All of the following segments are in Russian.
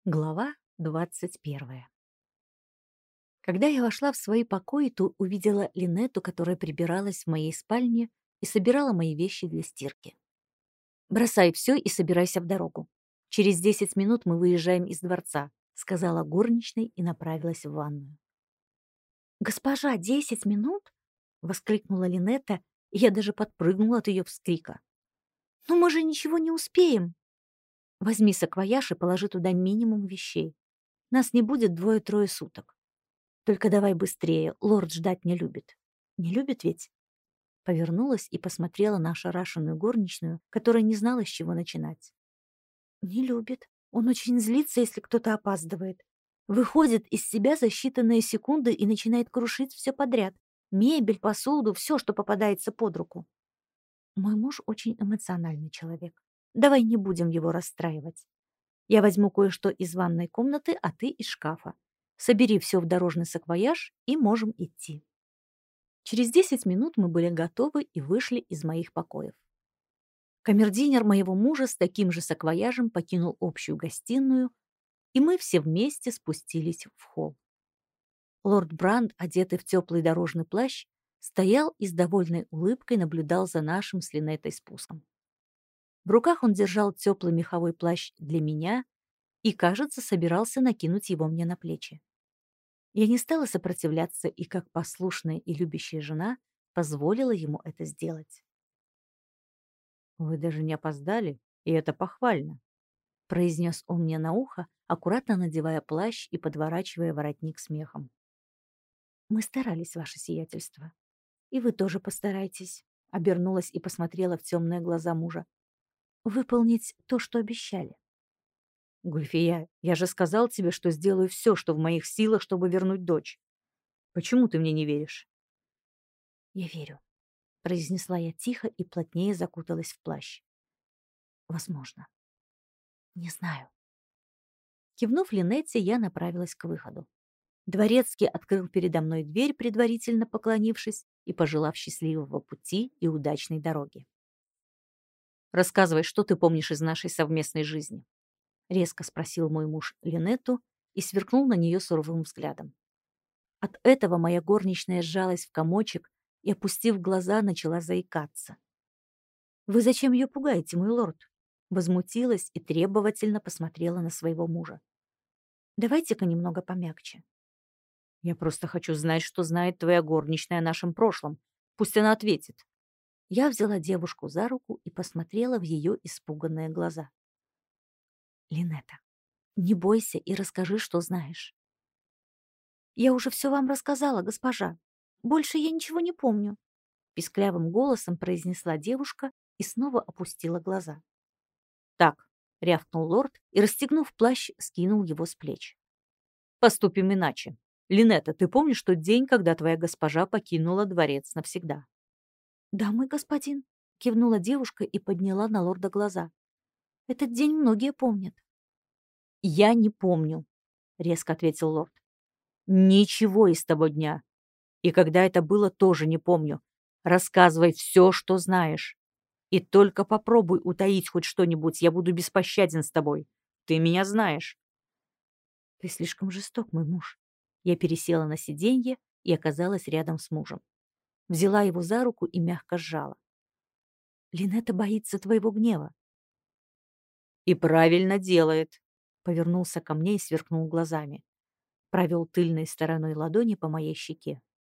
Глава 21. Когда я вошла в свои покои, то увидела Линетту, которая прибиралась в моей спальне и собирала мои вещи для стирки. «Бросай все и собирайся в дорогу. Через 10 минут мы выезжаем из дворца», — сказала горничной и направилась в ванную. «Госпожа, 10 минут?» — воскликнула Линетта, и я даже подпрыгнула от ее вскрика. «Но мы же ничего не успеем!» «Возьми саквояж и положи туда минимум вещей. Нас не будет 2-3 суток. Только давай быстрее, лорд ждать не любит. Не любит ведь?» Повернулась и посмотрела на ошарашенную горничную, которая не знала, с чего начинать. «Не любит. Он очень злится, если кто-то опаздывает. Выходит из себя за считанные секунды и начинает крушить все подряд. Мебель, посуду, все, что попадается под руку. Мой муж очень эмоциональный человек. Давай не будем его расстраивать. Я возьму кое-что из ванной комнаты, а ты из шкафа. Собери все в дорожный саквояж и можем идти». Через 10 минут мы были готовы и вышли из моих покоев. Камердинер моего мужа с таким же саквояжем покинул общую гостиную, и мы все вместе спустились в холл. Лорд Бранд, одетый в теплый дорожный плащ, стоял и с довольной улыбкой наблюдал за нашим с Линеттой спуском. В руках он держал теплый меховой плащ для меня и, кажется, собирался накинуть его мне на плечи. Я не стала сопротивляться и, как послушная и любящая жена, позволила ему это сделать. «Вы даже не опоздали, и это похвально», — произнес он мне на ухо, аккуратно надевая плащ и подворачивая воротник с мехом. «Мы старались, ваше сиятельство. И вы тоже постарайтесь», — обернулась и посмотрела в темные глаза мужа. «Выполнить то, что обещали». «Гульфия, я же сказал тебе, что сделаю все, что в моих силах, чтобы вернуть дочь. Почему ты мне не веришь?» «Я верю», — произнесла я тихо и плотнее закуталась в плащ. «Возможно. Не знаю». Кивнув Линетте, я направилась к выходу. Дворецкий открыл передо мной дверь, предварительно поклонившись и пожелав счастливого пути и удачной дороги. «Рассказывай, что ты помнишь из нашей совместной жизни?» — резко спросил мой муж Линетту и сверкнул на нее суровым взглядом. От этого моя горничная сжалась в комочек и, опустив глаза, начала заикаться. «Вы зачем ее пугаете, мой лорд?» Возмутилась и требовательно посмотрела на своего мужа. «Давайте-ка немного помягче». «Я просто хочу знать, что знает твоя горничная о нашем прошлом. Пусть она ответит». Я взяла девушку за руку и посмотрела в ее испуганные глаза. «Линетта, не бойся и расскажи, что знаешь». «Я уже все вам рассказала, госпожа. Больше я ничего не помню», — писклявым голосом произнесла девушка и снова опустила глаза. «Так», — рявкнул лорд и, расстегнув плащ, скинул его с плеч. «Поступим иначе. Линетта, ты помнишь тот день, когда твоя госпожа покинула дворец навсегда?» «Да, мой господин», — кивнула девушка и подняла на лорда глаза. «Этот день многие помнят». «Я не помню», — резко ответил лорд. «Ничего из того дня. И когда это было, тоже не помню. Рассказывай все, что знаешь. И только попробуй утаить хоть что-нибудь, я буду беспощаден с тобой. Ты меня знаешь». «Ты слишком жесток, мой муж». Я пересела на сиденье и оказалась рядом с мужем. Взяла его за руку и мягко сжала. «Линетта боится твоего гнева». «И правильно делает», — повернулся ко мне и сверкнул глазами. Провел тыльной стороной ладони по моей щеке.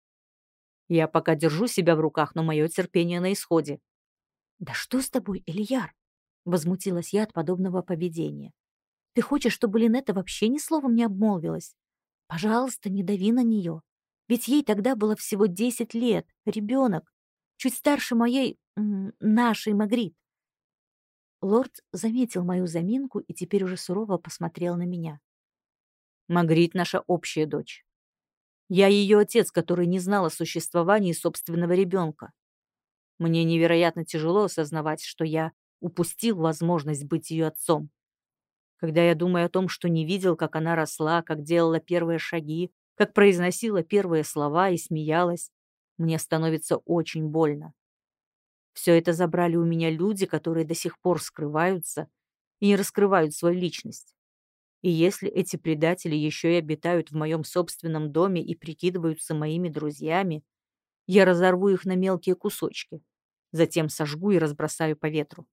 «Я пока держу себя в руках, но мое терпение на исходе». «Да что с тобой, Ильяр?» — возмутилась я от подобного поведения. «Ты хочешь, чтобы Линетта вообще ни словом не обмолвилась? Пожалуйста, не дави на нее. Ведь ей тогда было всего 10 лет, ребенок, чуть старше моей, нашей Магрит». Лорд заметил мою заминку и теперь уже сурово посмотрел на меня. Магрит — наша общая дочь. Я ее отец, который не знал о существовании собственного ребенка. Мне невероятно тяжело осознавать, что я упустил возможность быть ее отцом. Когда я думаю о том, что не видел, как она росла, как делала первые шаги, как произносила первые слова и смеялась, мне становится очень больно. Все это забрали у меня люди, которые до сих пор скрываются и не раскрывают свою личность. И если эти предатели еще и обитают в моем собственном доме и прикидываются моими друзьями, я разорву их на мелкие кусочки, затем сожгу и разбросаю по ветру.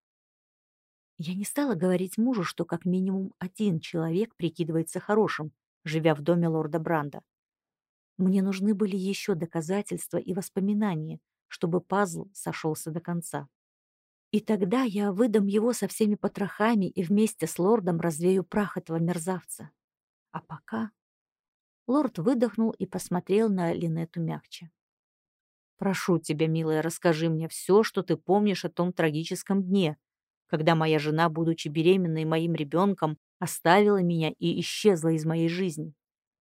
Я не стала говорить мужу, что как минимум один человек прикидывается хорошим, живя в доме лорда Бранда. Мне нужны были еще доказательства и воспоминания, чтобы пазл сошелся до конца. И тогда я выдам его со всеми потрохами и вместе с лордом развею прах этого мерзавца. А пока... Лорд выдохнул и посмотрел на Линетту мягче. Прошу тебя, милая, расскажи мне все, что ты помнишь о том трагическом дне, когда моя жена, будучи беременной моим ребенком, оставила меня и исчезла из моей жизни.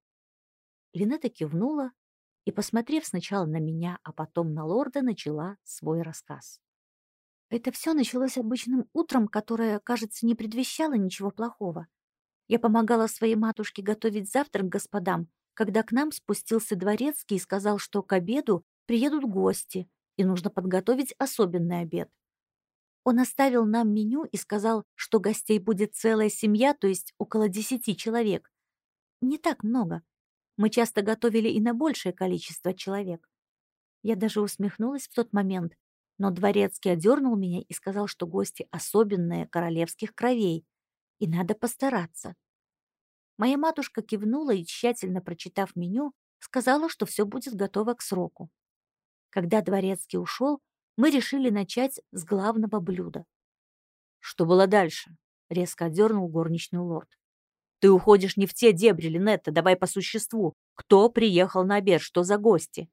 Линетта кивнула и, посмотрев сначала на меня, а потом на лорда, начала свой рассказ. Это все началось обычным утром, которое, кажется, не предвещало ничего плохого. Я помогала своей матушке готовить завтрак господам, когда к нам спустился дворецкий и сказал, что к обеду приедут гости, и нужно подготовить особенный обед. Он оставил нам меню и сказал, что гостей будет целая семья, то есть около 10 человек. Не так много. Мы часто готовили и на большее количество человек. Я даже усмехнулась в тот момент, но дворецкий одернул меня и сказал, что гости особенные, королевских кровей, и надо постараться. Моя матушка кивнула и, тщательно прочитав меню, сказала, что все будет готово к сроку. Когда дворецкий ушел, мы решили начать с главного блюда. Что было дальше? Резко отдернул горничный лорд. Ты уходишь не в те дебри, Линетта, давай по существу. Кто приехал на обед, что за гости?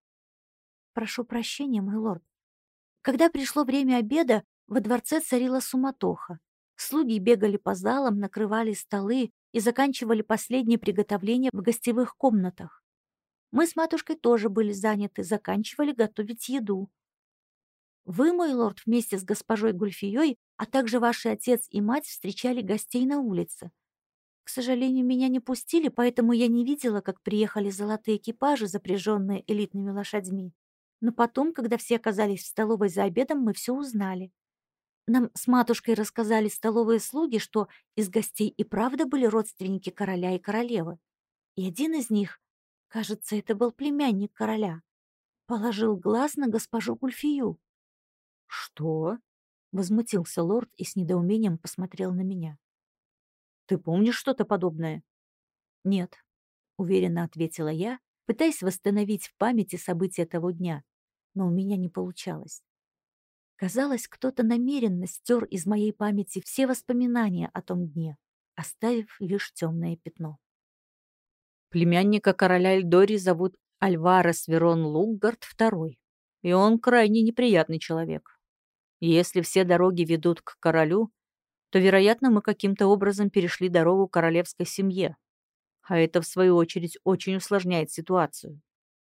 Прошу прощения, мой лорд. Когда пришло время обеда, во дворце царила суматоха. Слуги бегали по залам, накрывали столы и заканчивали последние приготовления в гостевых комнатах. Мы с матушкой тоже были заняты, заканчивали готовить еду. Вы, мой лорд, вместе с госпожой Гульфией, а также ваши отец и мать встречали гостей на улице. К сожалению, меня не пустили, поэтому я не видела, как приехали золотые экипажи, запряженные элитными лошадьми. Но потом, когда все оказались в столовой за обедом, мы все узнали. Нам с матушкой рассказали столовые слуги, что из гостей и правда были родственники короля и королевы. И один из них, кажется, это был племянник короля, положил глаз на госпожу Гульфию. Что? Возмутился лорд и с недоумением посмотрел на меня. Ты помнишь что-то подобное? «Нет», — уверенно ответила я, пытаясь восстановить в памяти события того дня, но у меня не получалось. Казалось, кто-то намеренно стер из моей памяти все воспоминания о том дне, оставив лишь темное пятно. Племянника короля Эльдори зовут Альварес Верон Луггард II, и он крайне неприятный человек. Если все дороги ведут к королю, то, вероятно, мы каким-то образом перешли дорогу королевской семье, а это, в свою очередь, очень усложняет ситуацию.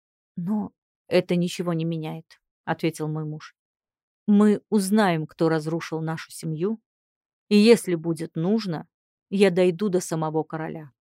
Но «Это ничего не меняет», — ответил мой муж. «Мы узнаем, кто разрушил нашу семью, и если будет нужно, я дойду до самого короля».